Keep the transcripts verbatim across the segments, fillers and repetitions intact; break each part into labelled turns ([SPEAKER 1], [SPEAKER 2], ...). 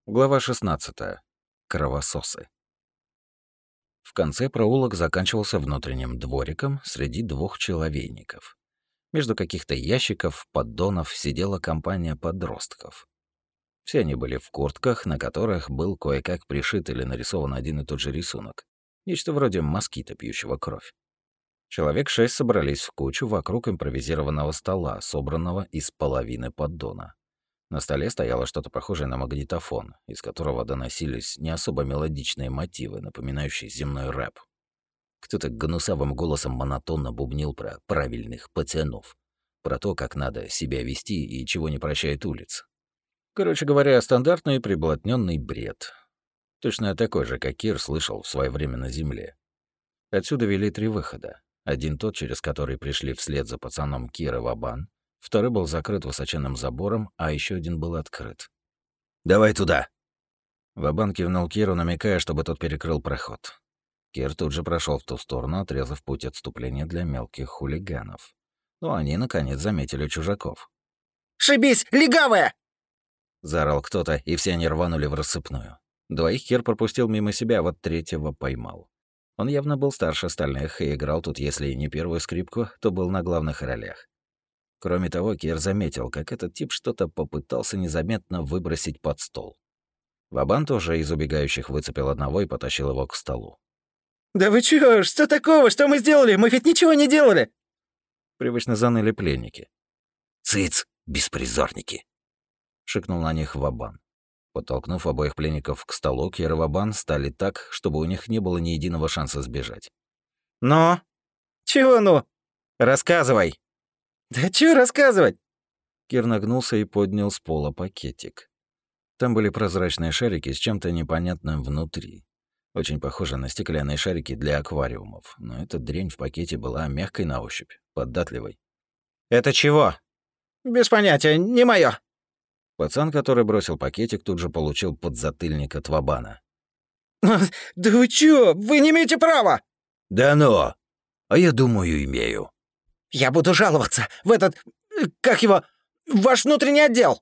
[SPEAKER 1] Глава шестнадцатая. Кровососы. В конце проулок заканчивался внутренним двориком среди двух человейников. Между каких-то ящиков, поддонов сидела компания подростков. Все они были в куртках, на которых был кое-как пришит или нарисован один и тот же рисунок. Нечто вроде москита, пьющего кровь. Человек шесть собрались в кучу вокруг импровизированного стола, собранного из половины поддона. На столе стояло что-то похожее на магнитофон, из которого доносились не особо мелодичные мотивы, напоминающие земной рэп. Кто-то гнусавым голосом монотонно бубнил про правильных пацанов, про то, как надо себя вести и чего не прощает улица. Короче говоря, стандартный приблотненный бред. Точно такой же, как Кир слышал в свое время на Земле. Отсюда вели три выхода. Один тот, через который пришли вслед за пацаном Кир и Вабан. Второй был закрыт высоченным забором, а еще один был открыт. «Давай туда!» Вабан кивнул Киру, намекая, чтобы тот перекрыл проход. Кир тут же прошел в ту сторону, отрезав путь отступления для мелких хулиганов. Но они, наконец, заметили чужаков.
[SPEAKER 2] «Шибись, легавая!»
[SPEAKER 1] Заорал кто-то, и все они рванули в рассыпную. Двоих Кир пропустил мимо себя, вот третьего поймал. Он явно был старше остальных и играл тут, если и не первую скрипку, то был на главных ролях. Кроме того, Кир заметил, как этот тип что-то попытался незаметно выбросить под стол. Вабан тоже из убегающих выцепил одного и потащил его к столу.
[SPEAKER 2] «Да вы чё? Что такого? Что мы сделали? Мы ведь ничего не делали!»
[SPEAKER 1] Привычно заныли пленники. «Цыц, беспризорники!» — шикнул на них Вабан. Подтолкнув обоих пленников к столу, Кир и Вабан стали так, чтобы у них не было ни единого шанса сбежать.
[SPEAKER 2] «Но? Чего ну? Рассказывай!» «Да чё рассказывать?»
[SPEAKER 1] Кир нагнулся и поднял с пола пакетик. Там были прозрачные шарики с чем-то непонятным внутри. Очень похоже на стеклянные шарики для аквариумов, но эта дрянь в пакете была мягкой на ощупь, податливой.
[SPEAKER 2] «Это чего?» «Без понятия, не моё».
[SPEAKER 1] Пацан, который бросил пакетик, тут же получил подзатыльник от Вабана.
[SPEAKER 2] «Да вы чё? Вы не имеете права!»
[SPEAKER 1] «Да ну! А я думаю, имею».
[SPEAKER 2] «Я буду жаловаться в этот... как его... в ваш внутренний отдел!»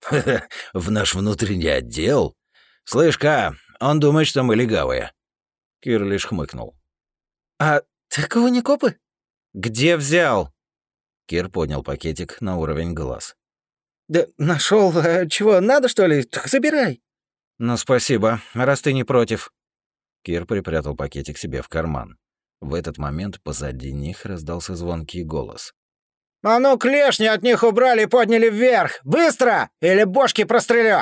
[SPEAKER 1] «В наш внутренний отдел? Слышь-ка, он думает, что мы легавые». Кир лишь хмыкнул.
[SPEAKER 2] «А такого не копы?»
[SPEAKER 1] «Где взял?» Кир поднял пакетик на уровень глаз.
[SPEAKER 2] «Да нашел. А чего, надо, что ли? Так забирай».
[SPEAKER 1] «Ну, спасибо, раз ты не против». Кир припрятал пакетик себе в карман. В этот момент позади них раздался звонкий голос.
[SPEAKER 2] «А ну, клешни от них убрали и подняли вверх! Быстро! Или бошки прострелю!»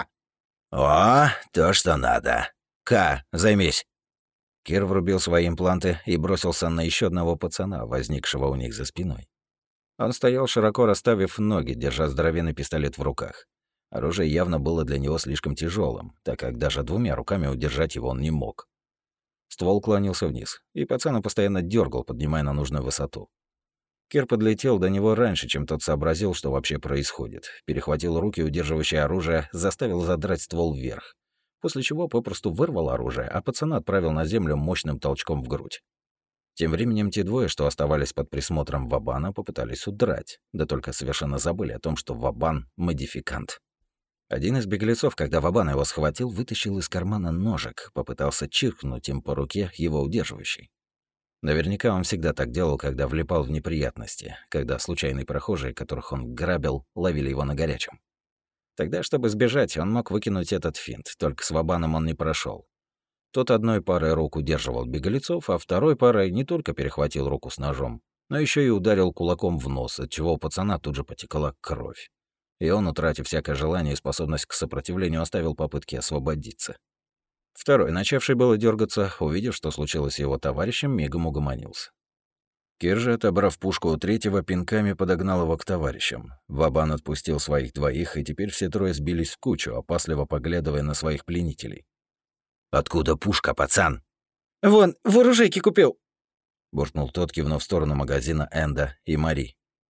[SPEAKER 1] «О, то, что надо. Ка, займись». Кир врубил свои импланты и бросился на еще одного пацана, возникшего у них за спиной. Он стоял, широко расставив ноги, держа здоровенный пистолет в руках. Оружие явно было для него слишком тяжелым, так как даже двумя руками удержать его он не мог. Ствол клонился вниз, и пацана постоянно дергал, поднимая на нужную высоту. Кир подлетел до него раньше, чем тот сообразил, что вообще происходит. Перехватил руки, удерживающие оружие, заставил задрать ствол вверх. После чего попросту вырвал оружие, а пацана отправил на землю мощным толчком в грудь. Тем временем те двое, что оставались под присмотром Вабана, попытались удрать, да только совершенно забыли о том, что Вабан — модификант. Один из беглецов, когда Вабан его схватил, вытащил из кармана ножик, попытался чиркнуть им по руке его удерживающей. Наверняка он всегда так делал, когда влипал в неприятности, когда случайные прохожие, которых он грабил, ловили его на горячем. Тогда, чтобы сбежать, он мог выкинуть этот финт, только с Вабаном он не прошел. Тот одной парой рук удерживал беглецов, а второй парой не только перехватил руку с ножом, но еще и ударил кулаком в нос, от чего у пацана тут же потекла кровь. И он, утратив всякое желание и способность к сопротивлению, оставил попытки освободиться. Второй, начавший было дергаться, увидев, что случилось с его товарищем, мигом угомонился. Кир же, отобрав пушку у третьего, пинками подогнал его к товарищам. Вабан отпустил своих двоих, и теперь все трое сбились в кучу, опасливо поглядывая на своих пленителей. «Откуда пушка, пацан?»
[SPEAKER 2] «Вон, в оружейке купил»,
[SPEAKER 1] — буркнул тот, кивнув в сторону магазина Энда и Мари.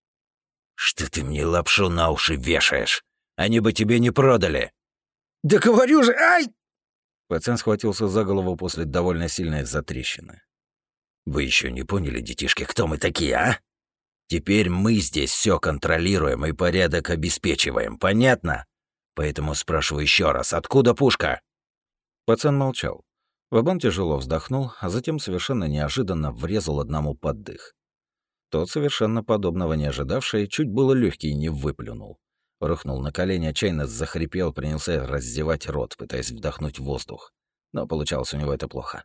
[SPEAKER 1] «Что ты мне лапшу на уши вешаешь? Они бы тебе не продали!»
[SPEAKER 2] «Да говорю же, ай!»
[SPEAKER 1] Пацан схватился за голову после довольно сильной затрещины. «Вы еще не поняли, детишки, кто мы такие, а? Теперь мы здесь все контролируем и порядок обеспечиваем, понятно? Поэтому спрашиваю еще раз, откуда пушка?»
[SPEAKER 3] Пацан молчал. Вабан тяжело вздохнул, а затем совершенно неожиданно врезал одному под дых. Тот, совершенно подобного не ожидавший, чуть было легкий не выплюнул. Рухнул на колени, отчаянно захрипел, принялся раздевать рот, пытаясь вдохнуть воздух. Но получалось у него это плохо.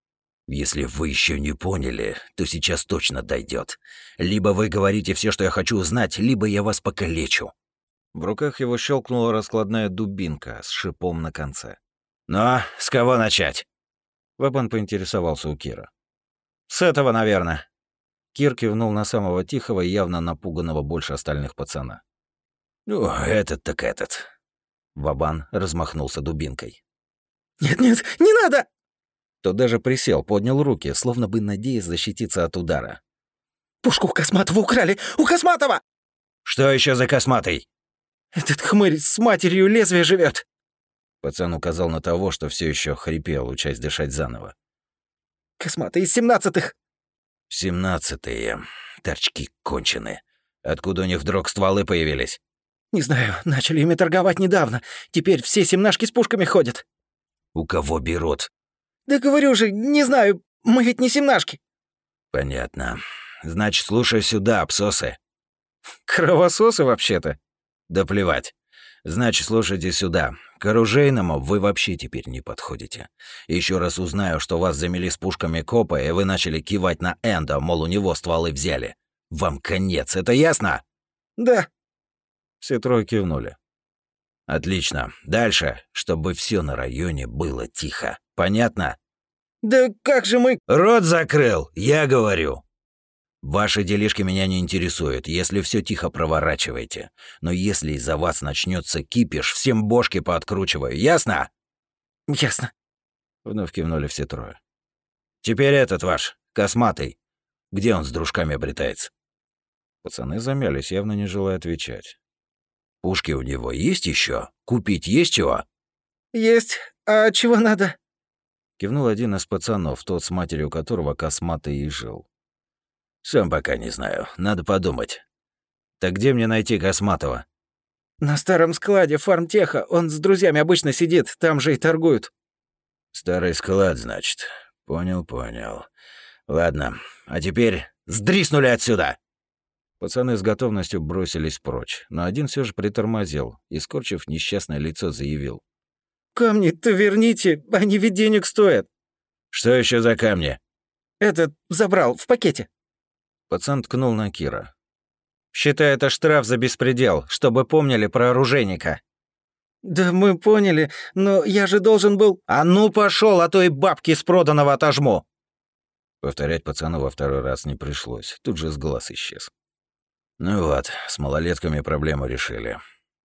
[SPEAKER 1] «Если вы еще не поняли, то сейчас точно дойдет. Либо вы говорите все, что я хочу узнать, либо я вас покалечу».
[SPEAKER 3] В руках его щелкнула раскладная дубинка с шипом на конце.
[SPEAKER 1] «Ну, с кого начать?»
[SPEAKER 3] Вабан поинтересовался у Кира.
[SPEAKER 2] «С этого, наверное».
[SPEAKER 3] Кир кивнул на самого тихого и явно напуганного больше остальных пацана.
[SPEAKER 1] «Ну, этот так этот». Вабан размахнулся дубинкой.
[SPEAKER 2] «Нет-нет, не надо!»
[SPEAKER 3] Тот даже присел, поднял руки, словно бы надеясь защититься от удара.
[SPEAKER 2] «Пушку у Косматова украли! У Косматова!»
[SPEAKER 1] «Что еще за Косматый?»
[SPEAKER 2] «Этот хмырь с матерью лезвия живет.
[SPEAKER 3] Пацан указал на того, что все еще хрипел, учась дышать заново.
[SPEAKER 2] «Косматый из семнадцатых!»
[SPEAKER 1] «Семнадцатые. Торчки кончены. Откуда у них вдруг стволы появились?»
[SPEAKER 2] «Не знаю, начали ими торговать недавно. Теперь все семнашки с пушками ходят».
[SPEAKER 1] «У кого берут?»
[SPEAKER 2] «Да говорю же, не знаю, мы ведь не семнашки».
[SPEAKER 1] «Понятно. Значит, слушай сюда, псосы».
[SPEAKER 3] «Кровососы вообще-то».
[SPEAKER 1] «Да плевать. Значит, слушайте сюда. К оружейному вы вообще теперь не подходите. Еще раз узнаю, что вас замели с пушками копа, и вы начали кивать на Энда, мол, у него стволы взяли. Вам конец, это ясно?»
[SPEAKER 2] «Да».
[SPEAKER 3] Все трое кивнули.
[SPEAKER 1] «Отлично. Дальше, чтобы все на районе было тихо. Понятно?»
[SPEAKER 2] «Да как же мы...»
[SPEAKER 1] «Рот закрыл, я говорю. Ваши делишки меня не интересуют, если все тихо проворачиваете. Но если из-за вас начнется кипиш, всем бошки пооткручиваю, ясно?»
[SPEAKER 2] «Ясно».
[SPEAKER 3] Вновь кивнули все трое.
[SPEAKER 1] «Теперь этот ваш, Косматый. Где он с дружками обретается?»
[SPEAKER 3] Пацаны замялись, явно не желая отвечать.
[SPEAKER 1] «Пушки у него есть еще? Купить есть чего?»
[SPEAKER 2] «Есть. А чего надо?»
[SPEAKER 3] Кивнул один из пацанов, тот, с матерью которого Косматый и жил.
[SPEAKER 1] «Сам пока не знаю. Надо подумать. Так где мне найти Косматова?»
[SPEAKER 2] «На старом складе фармтеха. Он с друзьями обычно сидит, там же и торгуют».
[SPEAKER 1] «Старый склад, значит. Понял, понял. Ладно, а теперь сдриснули отсюда!»
[SPEAKER 3] Пацаны с готовностью бросились прочь, но один все же притормозил и, скорчив несчастное лицо, заявил.
[SPEAKER 2] «Камни-то верните, они ведь денег стоят».
[SPEAKER 1] «Что еще за камни?»
[SPEAKER 2] «Этот забрал в пакете».
[SPEAKER 3] Пацан ткнул на Кира.
[SPEAKER 2] «Считай это штраф за беспредел, чтобы помнили про оружейника». «Да мы поняли, но я же должен был...» «А ну пошел, а то и бабки с проданного отожму!»
[SPEAKER 3] Повторять пацану во второй раз не пришлось, тут же с глаз исчез.
[SPEAKER 1] «Ну вот, с малолетками проблему решили».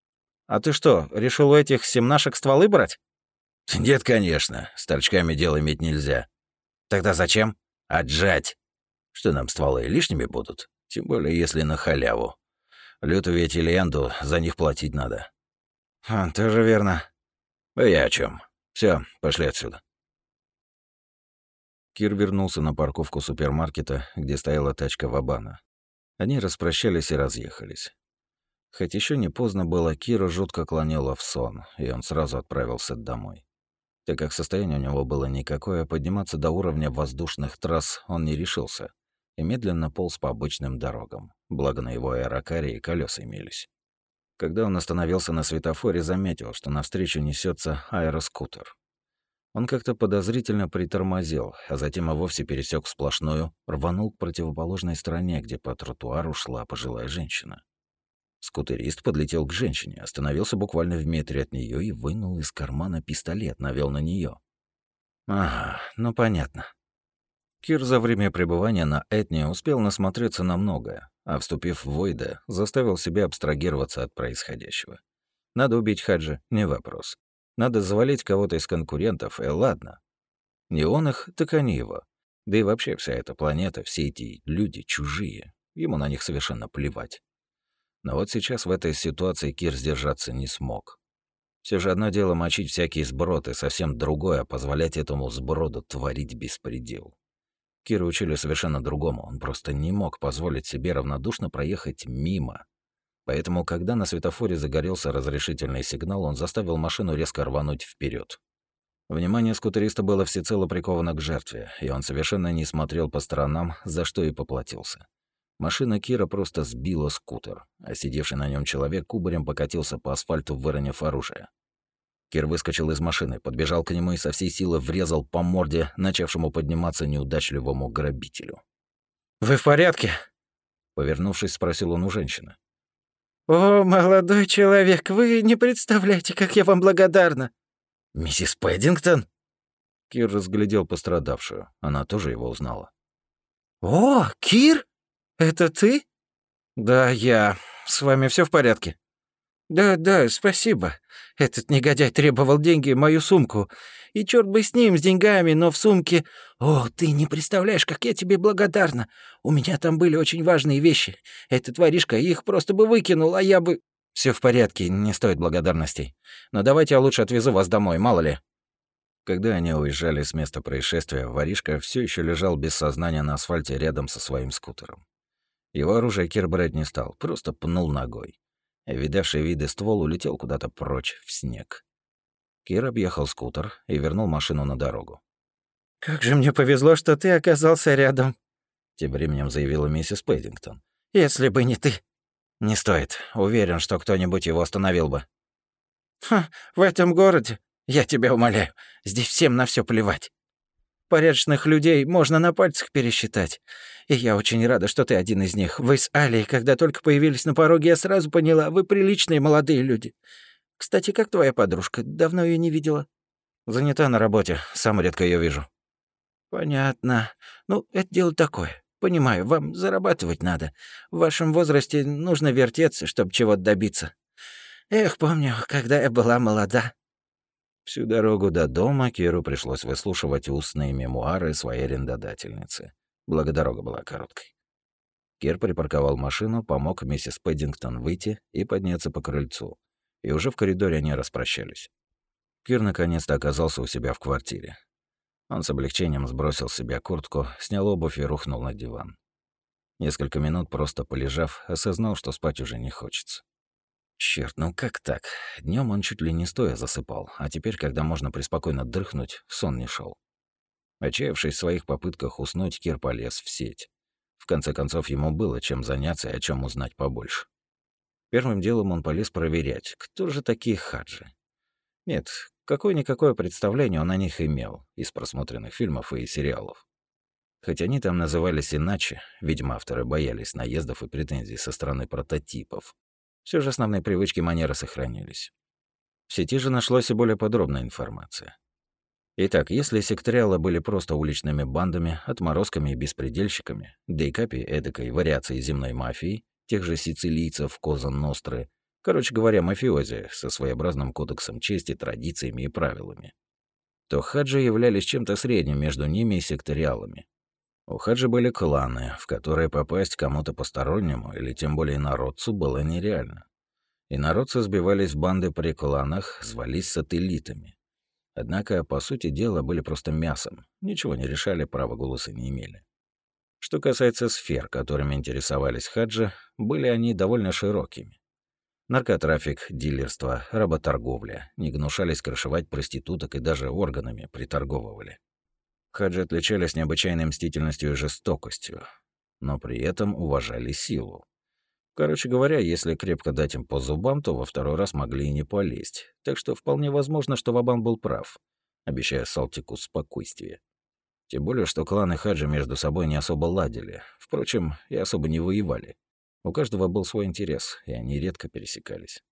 [SPEAKER 2] «А ты что, решил у этих семнашек стволы брать?»
[SPEAKER 1] «Нет, конечно, с торчками дело иметь нельзя».
[SPEAKER 2] «Тогда зачем?»
[SPEAKER 1] «Отжать. Что нам стволы лишними будут? Тем более, если на халяву. Люту ведь или Энду за них платить надо».
[SPEAKER 2] «А, тоже верно».
[SPEAKER 1] «А я о чем? Все, пошли отсюда».
[SPEAKER 3] Кир вернулся на парковку супермаркета, где стояла тачка Вабана. Они распрощались и разъехались. Хоть еще не поздно было, Кира жутко клонила в сон, и он сразу отправился домой. Так как состояние у него было никакое, подниматься до уровня воздушных трасс он не решился и медленно полз по обычным дорогам, благо на его аэрокаре и колеса имелись. Когда он остановился на светофоре, заметил, что навстречу несется аэроскутер. Он как-то подозрительно притормозил, а затем и вовсе пересек сплошную, рванул к противоположной стороне, где по тротуару шла пожилая женщина. Скутерист подлетел к женщине, остановился буквально в метре от нее и вынул из кармана пистолет, навел на нее. Ага, ну понятно. Кир за время пребывания на Этне успел насмотреться на многое, а вступив в Войда, заставил себя абстрагироваться от происходящего. Надо убить Хаджи — не вопрос. Надо завалить кого-то из конкурентов, и ладно. Не он их, так они его. Да и вообще вся эта планета, все эти люди чужие. Ему на них совершенно плевать. Но вот сейчас в этой ситуации Кир сдержаться не смог. Все же одно дело мочить всякий сброд, и совсем другое — позволять этому сброду творить беспредел. Кира учили совершенно другому, он просто не мог позволить себе равнодушно проехать мимо. Поэтому, когда на светофоре загорелся разрешительный сигнал, он заставил машину резко рвануть вперед. Внимание скутериста было всецело приковано к жертве, и он совершенно не смотрел по сторонам, за что и поплатился. Машина Кира просто сбила скутер, а сидевший на нем человек кубарем покатился по асфальту, выронив оружие. Кир выскочил из машины, подбежал к нему и со всей силы врезал по морде начавшему подниматься неудачливому грабителю.
[SPEAKER 2] «Вы в порядке?»
[SPEAKER 3] Повернувшись, спросил он у женщины.
[SPEAKER 2] «О, молодой человек, вы не представляете, как я вам благодарна!»
[SPEAKER 3] «Миссис Пэддингтон?» Кир разглядел пострадавшую. Она тоже его узнала.
[SPEAKER 2] «О, Кир? Это ты?» «Да, я. С вами все в порядке?» «Да, да, спасибо. Этот негодяй требовал деньги, мою сумку. И черт бы с ним, с деньгами, но в сумке... О, ты не представляешь, как я тебе благодарна. У меня там были очень важные вещи. Этот воришка их просто бы выкинул, а я бы...» Все в порядке, не стоит благодарностей. Но давайте я лучше отвезу вас домой, мало ли».
[SPEAKER 3] Когда они уезжали с места происшествия, воришка все еще лежал без сознания на асфальте рядом со своим скутером. Его оружие Кир брать не стал, просто пнул ногой. Видавший виды ствол улетел куда-то прочь, в снег. Кир объехал скутер и вернул машину на дорогу.
[SPEAKER 2] «Как же мне повезло, что ты оказался рядом»,
[SPEAKER 3] — тем временем заявила миссис Пэддингтон.
[SPEAKER 2] «Если бы не ты».
[SPEAKER 3] «Не стоит. Уверен, что кто-нибудь его остановил бы».
[SPEAKER 2] «Ха, в этом городе, я тебя умоляю, здесь всем на все плевать. Порядочных людей можно на пальцах пересчитать. И я очень рада, что ты один из них. Вы с Алей, когда только появились на пороге, я сразу поняла, вы приличные молодые люди. Кстати, как твоя подружка? Давно ее не видела?»
[SPEAKER 3] «Занята на работе, сам редко ее вижу».
[SPEAKER 2] «Понятно. Ну, это дело такое. Понимаю, вам зарабатывать надо. В вашем возрасте нужно вертеться, чтобы чего-то добиться. Эх, помню, когда я была молода».
[SPEAKER 3] Всю дорогу до дома Киру пришлось выслушивать устные мемуары своей арендодательницы. Благо, дорога была короткой. Кир припарковал машину, помог миссис Пэддингтон выйти и подняться по крыльцу. И уже в коридоре они распрощались. Кир наконец-то оказался у себя в квартире. Он с облегчением сбросил с себя куртку, снял обувь и рухнул на диван. Несколько минут просто полежав, осознал, что спать уже не хочется. Черт, ну как так? Днем он чуть ли не стоя засыпал, а теперь, когда можно преспокойно дрыхнуть, сон не шел. Отчаявшись в своих попытках уснуть, Кир полез в сеть. В конце концов, ему было чем заняться и о чем узнать побольше. Первым делом он полез проверять, кто же такие хаджи. Нет, какое-никакое представление он о них имел из просмотренных фильмов и сериалов. Хоть они там назывались иначе, видимо, авторы боялись наездов и претензий со стороны прототипов. Все же основные привычки и манеры сохранились. В сети же нашлась и более подробная информация. Итак, если секториалы были просто уличными бандами, отморозками и беспредельщиками, да и копии эдакой вариации земной мафии, тех же сицилийцев, Коза Ностры, короче говоря, мафиози со своеобразным кодексом чести, традициями и правилами, то хаджи являлись чем-то средним между ними и секториалами. У хаджи были кланы, в которые попасть кому-то постороннему или тем более народцу было нереально. И народцы сбивались в банды при кланах, звались сателлитами. Однако, по сути дела, были просто мясом, ничего не решали, права голоса не имели. Что касается сфер, которыми интересовались хаджи, были они довольно широкими. Наркотрафик, дилерство, работорговля, не гнушались крышевать проституток и даже органами приторговывали. Хаджи отличались необычайной мстительностью и жестокостью, но при этом уважали силу. Короче говоря, если крепко дать им по зубам, то во второй раз могли и не полезть. Так что вполне возможно, что Вабан был прав, обещая Салтику спокойствие. Тем более, что кланы хаджи между собой не особо ладили. Впрочем, и особо не воевали. У каждого был свой интерес, и они редко пересекались.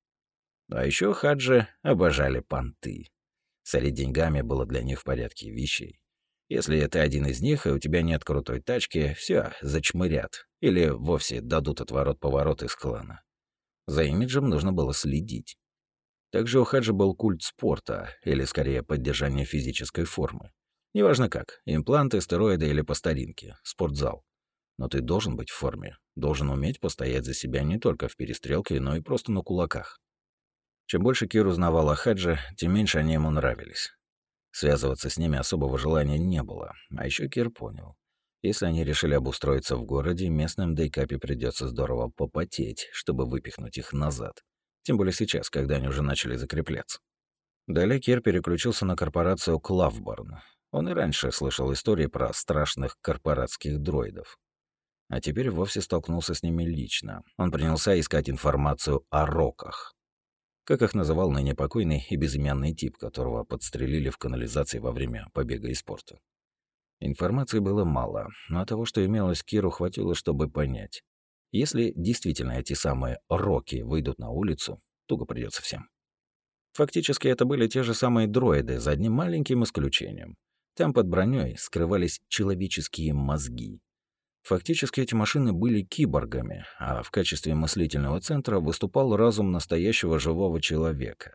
[SPEAKER 3] А еще хаджи обожали понты. Сорить деньгами было для них в порядке вещей. Если это один из них, и у тебя нет крутой тачки, все зачмырят. Или вовсе дадут отворот-поворот из клана. За имиджем нужно было следить. Также у хаджи был культ спорта, или скорее поддержание физической формы. Неважно как, импланты, стероиды или по старинке, спортзал. Но ты должен быть в форме, должен уметь постоять за себя не только в перестрелке, но и просто на кулаках. Чем больше Кир узнавал о хадже, тем меньше они ему нравились. Связываться с ними особого желания не было, а еще Кир понял.
[SPEAKER 1] Если они решили обустроиться в городе, местным дейкапе придется здорово попотеть, чтобы выпихнуть их назад. Тем более сейчас, когда они уже начали закрепляться. Далее Кир переключился на корпорацию Клавборн. Он и раньше слышал истории про страшных корпоратских дроидов. А теперь вовсе столкнулся с ними лично. Он принялся искать информацию о роках. Как их называл ныне покойный и безымянный тип, которого подстрелили в канализации во время побега из порта. Информации было мало, но того, что имелось, Киру хватило, чтобы понять. Если действительно эти самые роки выйдут на улицу, туго придется всем. Фактически это были те же самые дроиды, за одним маленьким исключением. Там под броней скрывались человеческие мозги. Фактически эти машины были киборгами, а в качестве мыслительного центра выступал разум настоящего живого человека.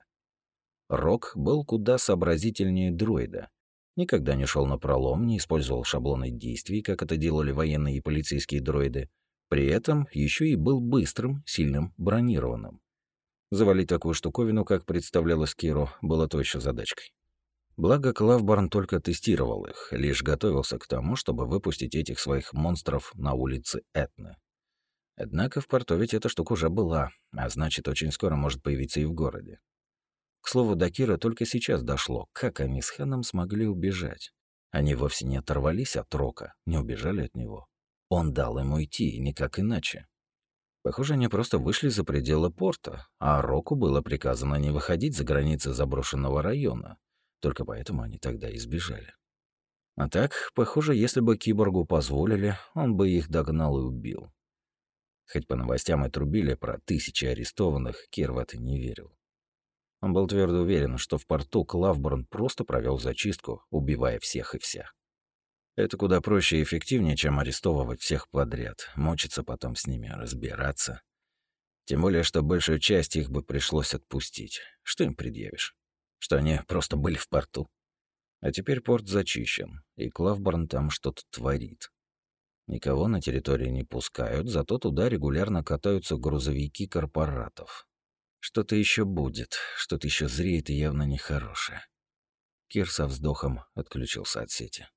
[SPEAKER 1] Рок был куда сообразительнее дроида. Никогда не шел на пролом, не использовал шаблоны действий, как это делали военные и полицейские дроиды. При этом еще и был быстрым, сильным, бронированным. Завалить такую штуковину, как представлялось Киру, было то еще задачкой. Благо, Клавборн только тестировал их, лишь готовился к тому, чтобы выпустить этих своих монстров на улице Этны. Однако в порту ведь эта штука уже была, а значит, очень скоро может появиться и в городе. К слову, до Кира только сейчас дошло, как они с Хэном смогли убежать. Они вовсе не оторвались от Рока, не убежали от него. Он дал им уйти, и никак иначе. Похоже, они просто вышли за пределы порта, а Року было приказано не выходить за границы заброшенного района. Только поэтому они тогда и сбежали. А так, похоже, если бы киборгу позволили, он бы их догнал и убил. Хоть по новостям и трубили про тысячи арестованных, Кир в это не верил. Он был твердо уверен, что в порту Клавборн просто провел зачистку, убивая всех и вся. Это куда проще и эффективнее, чем арестовывать всех подряд, мучиться потом с ними, разбираться. Тем более, что большую часть их бы пришлось отпустить. Что им предъявишь? Что они просто были в порту? А теперь порт зачищен, и Клавборн там что-то творит. Никого на территории не пускают, зато туда регулярно катаются грузовики корпоратов. Что-то еще будет, что-то еще зреет и явно нехорошее. Кир со вздохом отключился от сети.